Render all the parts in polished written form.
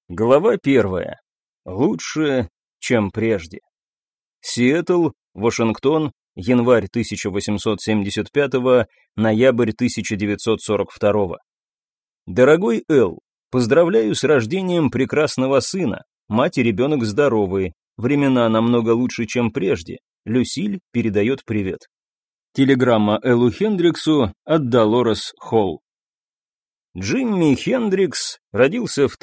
Глава 1. Лучше, чем прежде. Сиэтл, Вашингтон, январь 1875, ноябрь 1942. Дорогой Эл, поздравляю с рождением прекрасного сына. Мать и ребенок здоровы. Времена намного лучше, чем прежде. Люсиль передает привет. Телеграмма Эллу Хендриксу от Долорес Холл. Джимми Хендрикс родился в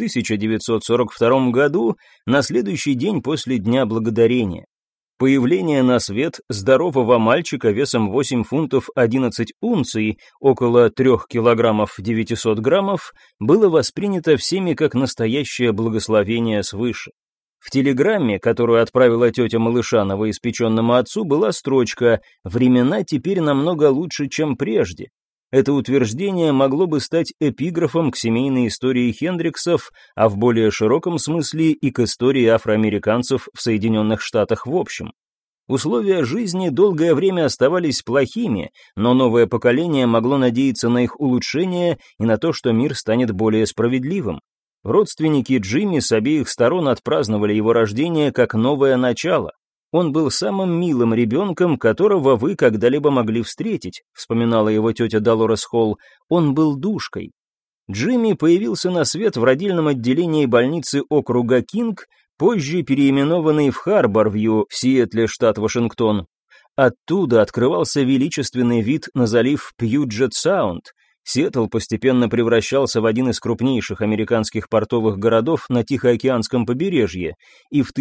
1942 году, на следующий день после Дня Благодарения. Появление на свет здорового мальчика весом 8 фунтов 11 унций, около 3 килограммов 900 граммов, было воспринято всеми как настоящее благословение свыше. В телеграмме, которую отправила тетя малыша новоиспеченному отцу, была строчка «Времена теперь намного лучше, чем прежде». Это утверждение могло бы стать эпиграфом к семейной истории Хендриксов, а в более широком смысле и к истории афроамериканцев в Соединенных Штатах в общем. Условия жизни долгое время оставались плохими, но новое поколение могло надеяться на их улучшение и на то, что мир станет более справедливым. Родственники Джимми с обеих сторон отпраздновали его рождение как новое начало. «Он был самым милым ребенком, которого вы когда-либо могли встретить», вспоминала его тетя Долорес Холл. «Он был душкой». Джимми появился на свет в родильном отделении больницы округа Кинг, позже переименованной в Харборвью в Сиэтле, штат Вашингтон. Оттуда открывался величественный вид на залив Пьюджет-Саунд. Сиэтл постепенно превращался в один из крупнейших американских портовых городов на Тихоокеанском побережье, и в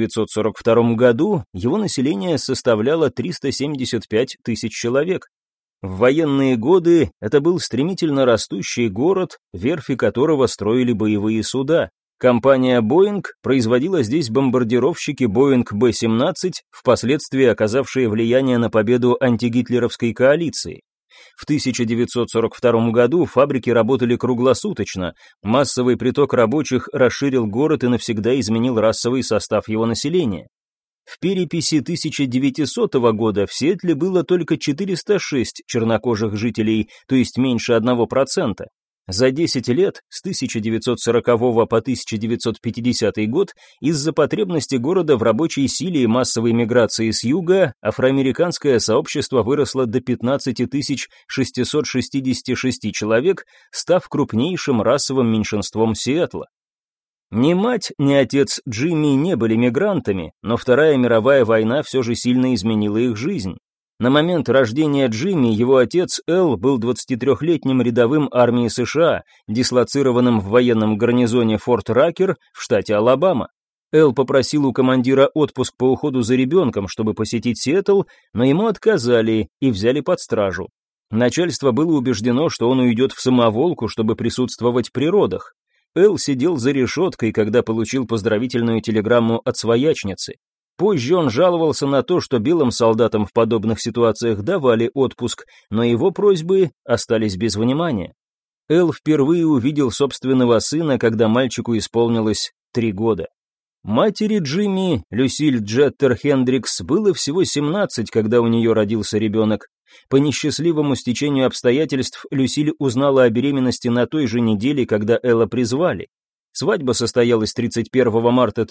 1942 году его население составляло 375 тысяч человек. В военные годы это был стремительно растущий город, верфи которого строили боевые суда. Компания Boeing производила здесь бомбардировщики Boeing B-17, впоследствии оказавшие влияние на победу антигитлеровской коалиции. В 1942 году фабрики работали круглосуточно, массовый приток рабочих расширил город и навсегда изменил расовый состав его населения. В переписи 1900 года в Сиэтле было только 406 чернокожих жителей, то есть меньше 1%. За 10 лет, с 1940 по 1950 год, из-за потребности города в рабочей силе и массовой миграции с юга, афроамериканское сообщество выросло до 15 666 человек, став крупнейшим расовым меньшинством Сиэтла. Ни мать, ни отец Джимми не были мигрантами, но Вторая мировая война все же сильно изменила их жизнь. На момент рождения Джимми его отец Эл был 23-летним рядовым армии США, дислоцированным в военном гарнизоне Форт Ракер в штате Алабама. Эл попросил у командира отпуск по уходу за ребенком, чтобы посетить Сиэтл, но ему отказали и взяли под стражу. Начальство было убеждено, что он уйдет в самоволку, чтобы присутствовать при родах. Эл сидел за решеткой, когда получил поздравительную телеграмму от своячницы. Позже он жаловался на то, что белым солдатам в подобных ситуациях давали отпуск, но его просьбы остались без внимания. Эл впервые увидел собственного сына, когда мальчику исполнилось 3 года. Матери Джимми, Люсиль Джеттер Хендрикс, было всего 17, когда у нее родился ребенок. По несчастливому стечению обстоятельств Люсиль узнала о беременности на той же неделе, когда Элла призвали. Свадьба состоялась 31 марта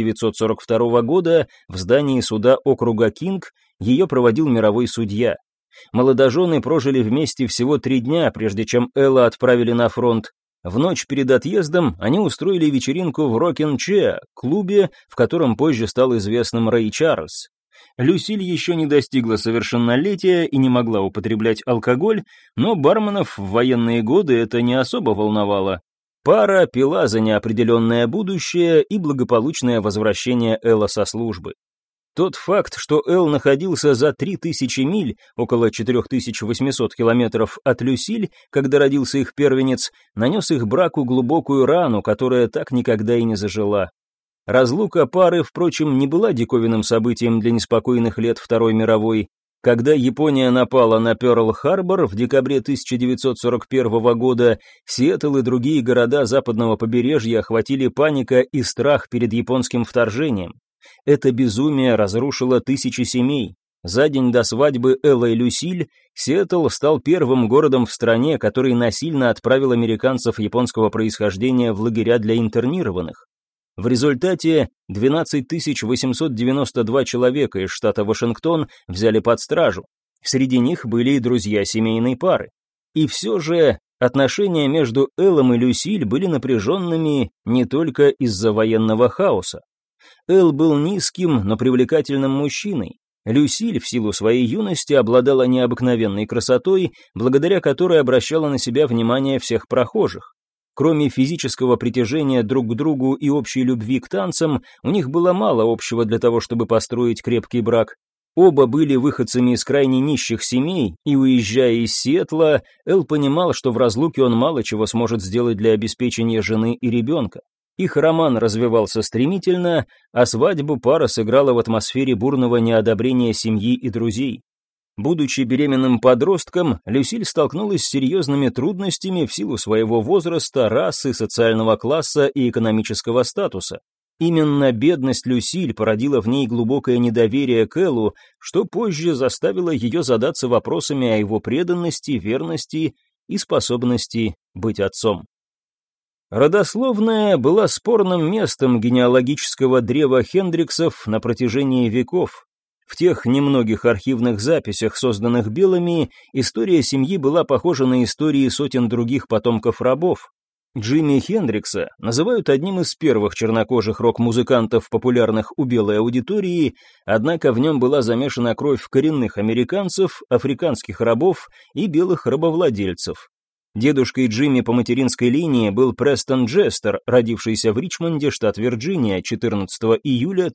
1942 года в здании суда округа Кинг, ее проводил мировой судья. Молодожены прожили вместе всего 3 дня, прежде чем Элла отправили на фронт. В ночь перед отъездом они устроили вечеринку в Рокин-Чеа, клубе, в котором позже стал известным Рэй Чарльз. Люсиль еще не достигла совершеннолетия и не могла употреблять алкоголь, но барменов в военные годы это не особо волновало. Пара пила за неопределенное будущее и благополучное возвращение Элла со службы. Тот факт, что Эл находился за 3000 миль, около 4800 километров от Люсиль, когда родился их первенец, нанес их браку глубокую рану, которая так никогда и не зажила. Разлука пары, впрочем, не была диковинным событием для неспокойных лет Второй мировой. Когда Япония напала на Пёрл-Харбор в декабре 1941 года, Сиэтл и другие города западного побережья охватили паника и страх перед японским вторжением. Это безумие разрушило тысячи семей. За день до свадьбы Элла и Люсиль Сиэтл стал первым городом в стране, который насильно отправил американцев японского происхождения в лагеря для интернированных. В результате 12 892 человека из штата Вашингтон взяли под стражу. Среди них были и друзья семейной пары. И все же отношения между Эллом и Люсиль были напряженными не только из-за военного хаоса. Эл был низким, но привлекательным мужчиной. Люсиль в силу своей юности обладала необыкновенной красотой, благодаря которой обращала на себя внимание всех прохожих. Кроме физического притяжения друг к другу и общей любви к танцам, у них было мало общего для того, чтобы построить крепкий брак. Оба были выходцами из крайне нищих семей, и, уезжая из Сиэтла, Эл понимал, что в разлуке он мало чего сможет сделать для обеспечения жены и ребенка. Их роман развивался стремительно, а свадьбу пара сыграла в атмосфере бурного неодобрения семьи и друзей. Будучи беременным подростком, Люсиль столкнулась с серьезными трудностями в силу своего возраста, расы, социального класса и экономического статуса. Именно бедность Люсиль породила в ней глубокое недоверие к Эллу, что позже заставило ее задаться вопросами о его преданности, верности и способности быть отцом. Родословная была спорным местом генеалогического древа Хендриксов на протяжении веков. В тех немногих архивных записях, созданных белыми, история семьи была похожа на истории сотен других потомков рабов. Джимми Хендрикса называют одним из первых чернокожих рок-музыкантов, популярных у белой аудитории, однако в нем была замешана кровь коренных американцев, африканских рабов и белых рабовладельцев. Дедушкой Джимми по материнской линии был Престон Джестер, родившийся в Ричмонде, штат Вирджиния, 14 июля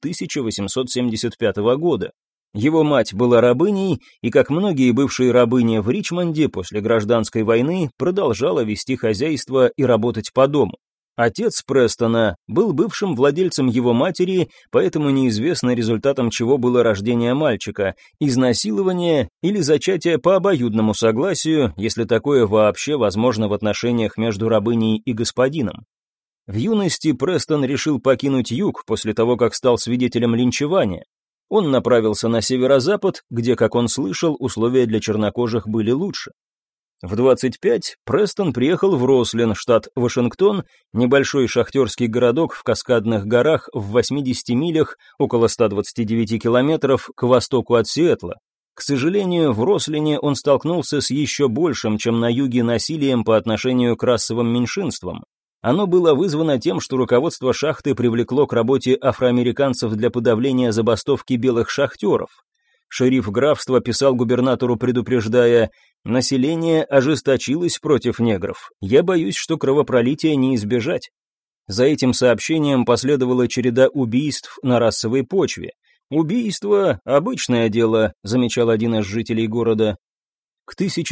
1875 года. Его мать была рабыней, и, как многие бывшие рабыни в Ричмонде после гражданской войны, продолжала вести хозяйство и работать по дому. Отец Престона был бывшим владельцем его матери, поэтому неизвестно, результатом чего было рождение мальчика, изнасилование или зачатие по обоюдному согласию, если такое вообще возможно в отношениях между рабыней и господином. В юности Престон решил покинуть юг после того, как стал свидетелем линчевания. Он направился на северо-запад, где, как он слышал, условия для чернокожих были лучше. В 25 Престон приехал в Рослин, штат Вашингтон, небольшой шахтерский городок в Каскадных горах в 80 милях, около 129 километров, к востоку от Сиэтла. К сожалению, в Рослине он столкнулся с еще большим, чем на юге, насилием по отношению к расовым меньшинствам. Оно было вызвано тем, что руководство шахты привлекло к работе афроамериканцев для подавления забастовки белых шахтеров. Шериф графства писал губернатору, предупреждая: «Население ожесточилось против негров. Я боюсь, что кровопролития не избежать». За этим сообщением последовала череда убийств на расовой почве. «Убийство – обычное дело», – замечал один из жителей города. К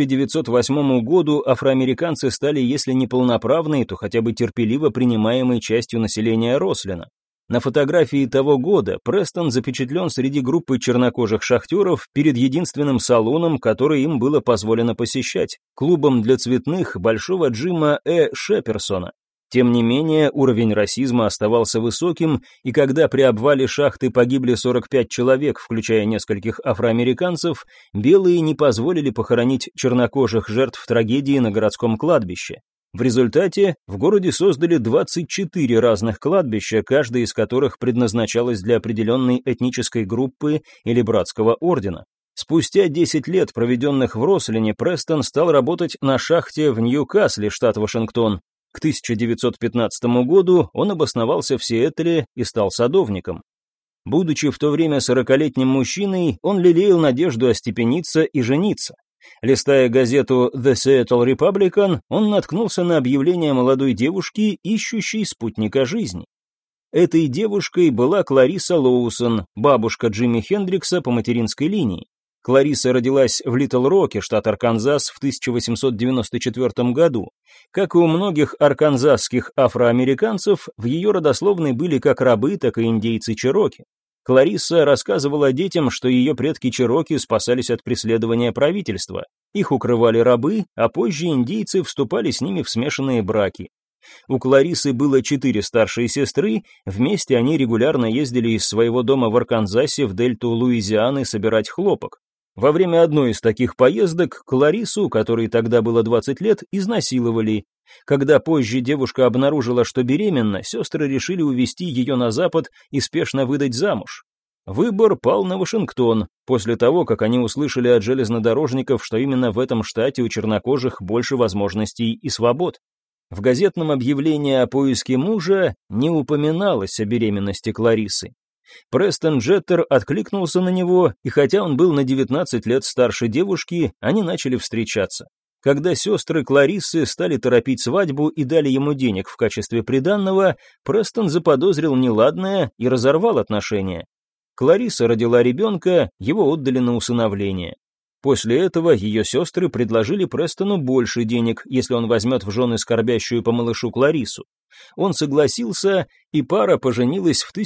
1908 году афроамериканцы стали, если не полноправной, то хотя бы терпеливо принимаемой частью населения Рослина. На фотографии того года Престон запечатлен среди группы чернокожих шахтеров перед единственным салоном, который им было позволено посещать, клубом для цветных Большого Джима Шеперсона. Тем не менее, уровень расизма оставался высоким, и когда при обвале шахты погибли 45 человек, включая нескольких афроамериканцев, белые не позволили похоронить чернокожих жертв трагедии на городском кладбище. В результате в городе создали 24 разных кладбища, каждое из которых предназначалось для определенной этнической группы или братского ордена. Спустя 10 лет, проведенных в Рослине, Престон стал работать на шахте в Ньюкасле, штат Вашингтон. К 1915 году он обосновался в Сиэтле и стал садовником. Будучи в то время 40-летним мужчиной, он лелеял надежду остепениться и жениться. Листая газету The Seattle Republican, он наткнулся на объявление молодой девушки, ищущей спутника жизни. Этой девушкой была Клариса Лоусон, бабушка Джимми Хендрикса по материнской линии. Клариса родилась в Литл-Роке, штат Арканзас, в 1894 году. Как и у многих арканзасских афроамериканцев, в ее родословной были как рабы, так и индейцы Чероки. Клариса рассказывала детям, что ее предки Чероки спасались от преследования правительства. Их укрывали рабы, а позже индейцы вступали с ними в смешанные браки. У Кларисы было 4 старшие сестры, вместе они регулярно ездили из своего дома в Арканзасе в дельту Луизианы собирать хлопок. Во время одной из таких поездок Кларису, которой тогда было 20 лет, изнасиловали. Когда позже девушка обнаружила, что беременна, сестры решили увезти ее на запад и спешно выдать замуж. Выбор пал на Вашингтон, после того, как они услышали от железнодорожников, что именно в этом штате у чернокожих больше возможностей и свобод. В газетном объявлении о поиске мужа не упоминалось о беременности Кларисы. Престон Джеттер откликнулся на него, и хотя он был на 19 лет старше девушки, они начали встречаться. Когда сестры Кларисы стали торопить свадьбу и дали ему денег в качестве приданного, Престон заподозрил неладное и разорвал отношения. Клариса родила ребенка, его отдали на усыновление. После этого ее сестры предложили Престону больше денег, если он возьмет в жены скорбящую по малышу Кларису. Он согласился, и пара поженилась в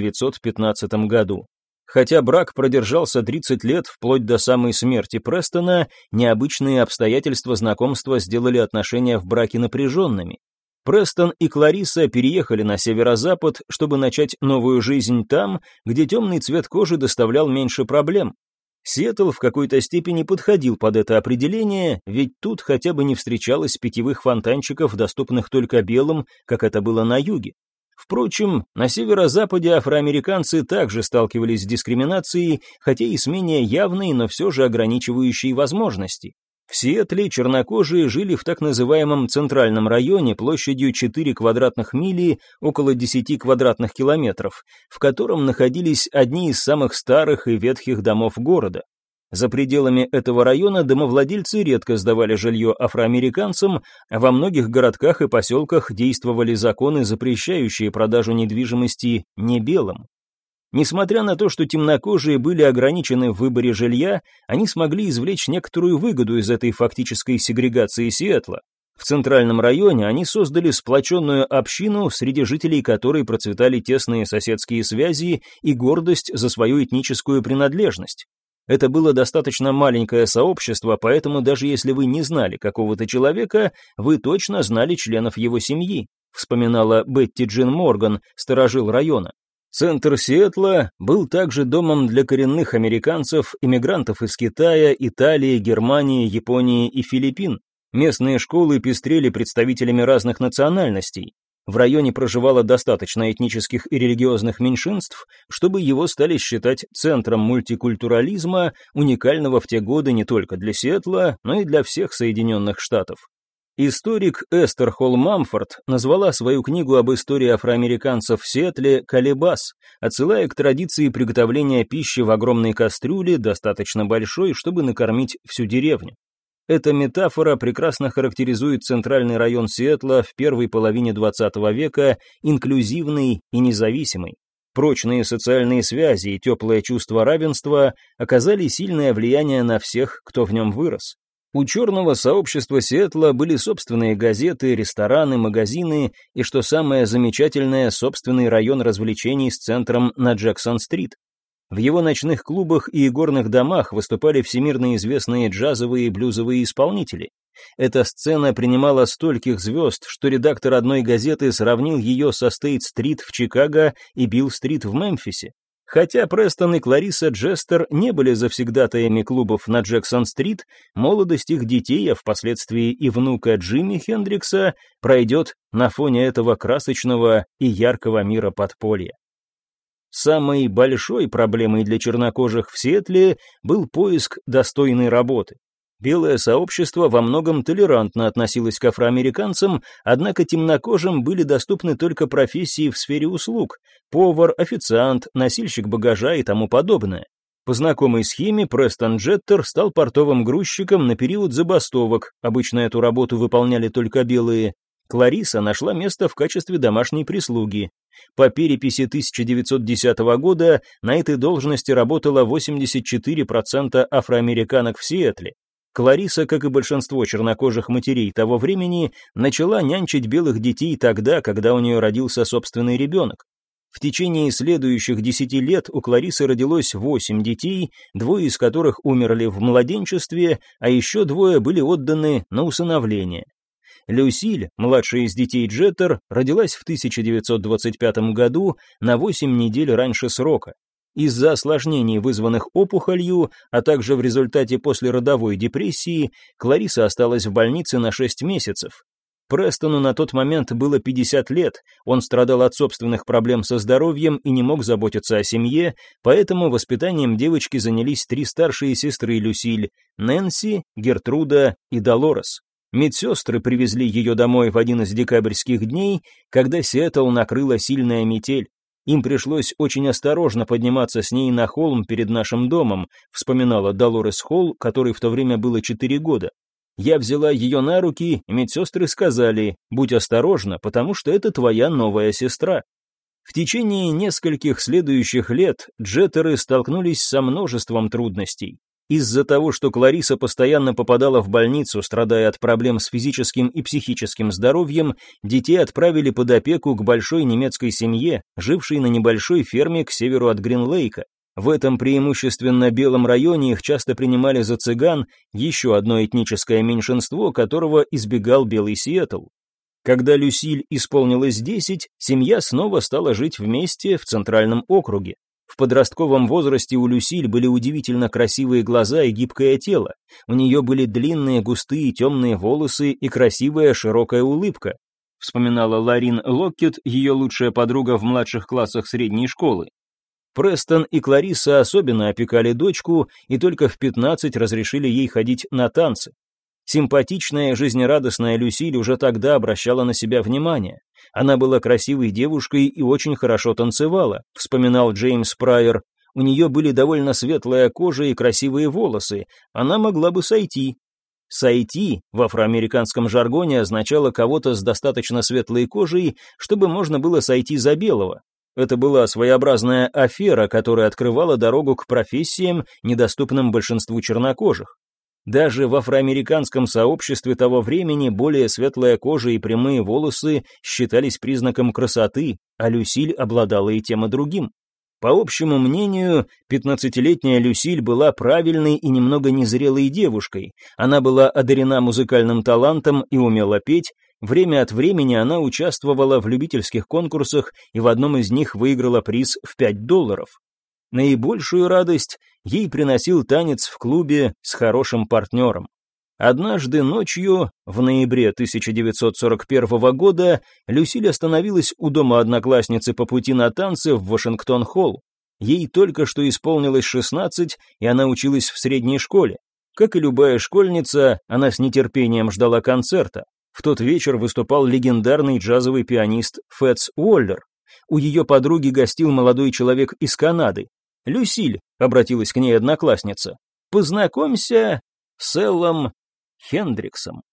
1915 году. Хотя брак продержался 30 лет, вплоть до самой смерти Престона, необычные обстоятельства знакомства сделали отношения в браке напряженными. Престон и Клариса переехали на северо-запад, чтобы начать новую жизнь там, где темный цвет кожи доставлял меньше проблем. Сиэтл в какой-то степени подходил под это определение, ведь тут хотя бы не встречалось питьевых фонтанчиков, доступных только белым, как это было на юге. Впрочем, на северо-западе афроамериканцы также сталкивались с дискриминацией, хотя и с менее явной, но все же ограничивающей возможности. В Сиэтле чернокожие жили в так называемом центральном районе площадью 4 квадратных мили, около 10 квадратных километров, в котором находились одни из самых старых и ветхих домов города. За пределами этого района домовладельцы редко сдавали жилье афроамериканцам, а во многих городках и поселках действовали законы, запрещающие продажу недвижимости небелым. Несмотря на то, что темнокожие были ограничены в выборе жилья, они смогли извлечь некоторую выгоду из этой фактической сегрегации Сиэтла. В центральном районе они создали сплоченную общину, среди жителей которой процветали тесные соседские связи и гордость за свою этническую принадлежность. Это было достаточно маленькое сообщество, поэтому даже если вы не знали какого-то человека, вы точно знали членов его семьи, вспоминала Бетти Джин Морган, старожил района. Центр Сиэтла был также домом для коренных американцев, иммигрантов из Китая, Италии, Германии, Японии и Филиппин. Местные школы пестрели представителями разных национальностей. В районе проживало достаточно этнических и религиозных меньшинств, чтобы его стали считать центром мультикультурализма, уникального в те годы не только для Сиэтла, но и для всех Соединенных Штатов. Историк Эстер Холл Мамфорд назвала свою книгу об истории афроамериканцев в Сиэтле «Колебас», отсылая к традиции приготовления пищи в огромной кастрюле, достаточно большой, чтобы накормить всю деревню. Эта метафора прекрасно характеризует центральный район Сиэтла в первой половине XX века, инклюзивный и независимый. Прочные социальные связи и теплое чувство равенства оказали сильное влияние на всех, кто в нем вырос. У черного сообщества Сиэтла были собственные газеты, рестораны, магазины и, что самое замечательное, собственный район развлечений с центром на Джексон-стрит. В его ночных клубах и игорных домах выступали всемирно известные джазовые и блюзовые исполнители. Эта сцена принимала стольких звезд, что редактор одной газеты сравнил ее со Стейт-стрит в Чикаго и Билл-стрит в Мемфисе. Хотя Престон и Клариса Джестер не были завсегдатаями клубов на Джексон-стрит, молодость их детей, а впоследствии и внука Джимми Хендрикса, пройдет на фоне этого красочного и яркого мира подполья. Самой большой проблемой для чернокожих в Сиэтле был поиск достойной работы. Белое сообщество во многом толерантно относилось к афроамериканцам, однако темнокожим были доступны только профессии в сфере услуг – повар, официант, носильщик багажа и тому подобное. По знакомой схеме Престон Джеттер стал портовым грузчиком на период забастовок, обычно эту работу выполняли только белые. Клариса нашла место в качестве домашней прислуги. По переписи 1910 года на этой должности работало 84% афроамериканок в Сиэтле. Клариса, как и большинство чернокожих матерей того времени, начала нянчить белых детей тогда, когда у нее родился собственный ребенок. В течение следующих 10 лет у Кларисы родилось 8 детей, 2 из которых умерли в младенчестве, а еще 2 были отданы на усыновление. Люсиль, младшая из детей Джеттер, родилась в 1925 году на 8 недель раньше срока. Из-за осложнений, вызванных опухолью, а также в результате послеродовой депрессии, Клариса осталась в больнице на 6 месяцев. Престону на тот момент было 50 лет, он страдал от собственных проблем со здоровьем и не мог заботиться о семье, поэтому воспитанием девочки занялись 3 старшие сестры Люсиль – Нэнси, Гертруда и Долорес. Медсестры привезли ее домой в один из декабрьских дней, когда Сиэтл накрыла сильная метель. Им пришлось очень осторожно подниматься с ней на холм перед нашим домом, вспоминала Долорес Холл, которой в то время было 4 года. Я взяла ее на руки, и медсестры сказали: «Будь осторожна, потому что это твоя новая сестра». В течение нескольких следующих лет Джеттеры столкнулись со множеством трудностей. Из-за того, что Клариса постоянно попадала в больницу, страдая от проблем с физическим и психическим здоровьем, детей отправили под опеку к большой немецкой семье, жившей на небольшой ферме к северу от Гринлейка. В этом преимущественно белом районе их часто принимали за цыган, еще одно этническое меньшинство, которого избегал белый Сиэтл. Когда Люсиль исполнилось 10, семья снова стала жить вместе в Центральном округе. В подростковом возрасте у Люсиль были удивительно красивые глаза и гибкое тело. У нее были длинные, густые, темные волосы и красивая, широкая улыбка, вспоминала Ларин Локкет, ее лучшая подруга в младших классах средней школы. Престон и Клариса особенно опекали дочку и только в 15 разрешили ей ходить на танцы. Симпатичная, жизнерадостная Люсиль уже тогда обращала на себя внимание. Она была красивой девушкой и очень хорошо танцевала, вспоминал Джеймс Прайер. У нее были довольно светлая кожа и красивые волосы, она могла бы сойти. Сойти в афроамериканском жаргоне означало кого-то с достаточно светлой кожей, чтобы можно было сойти за белого. Это была своеобразная афера, которая открывала дорогу к профессиям, недоступным большинству чернокожих. Даже в афроамериканском сообществе того времени более светлая кожа и прямые волосы считались признаком красоты, а Люсиль обладала и тем и другим. По общему мнению, 15-летняя Люсиль была правильной и немного незрелой девушкой. Она была одарена музыкальным талантом и умела петь. Время от времени она участвовала в любительских конкурсах и в одном из них выиграла приз в $5. Наибольшую радость ей приносил танец в клубе с хорошим партнером. Однажды ночью, в ноябре 1941 года, Люсиль остановилась у дома одноклассницы по пути на танцы в Вашингтон-Холл. Ей только что исполнилось 16, и она училась в средней школе. Как и любая школьница, она с нетерпением ждала концерта. В тот вечер выступал легендарный джазовый пианист Фэтс Уоллер. У ее подруги гостил молодой человек из Канады. «Люсиль», — обратилась к ней одноклассница, — «познакомься с Эллом Хендриксом».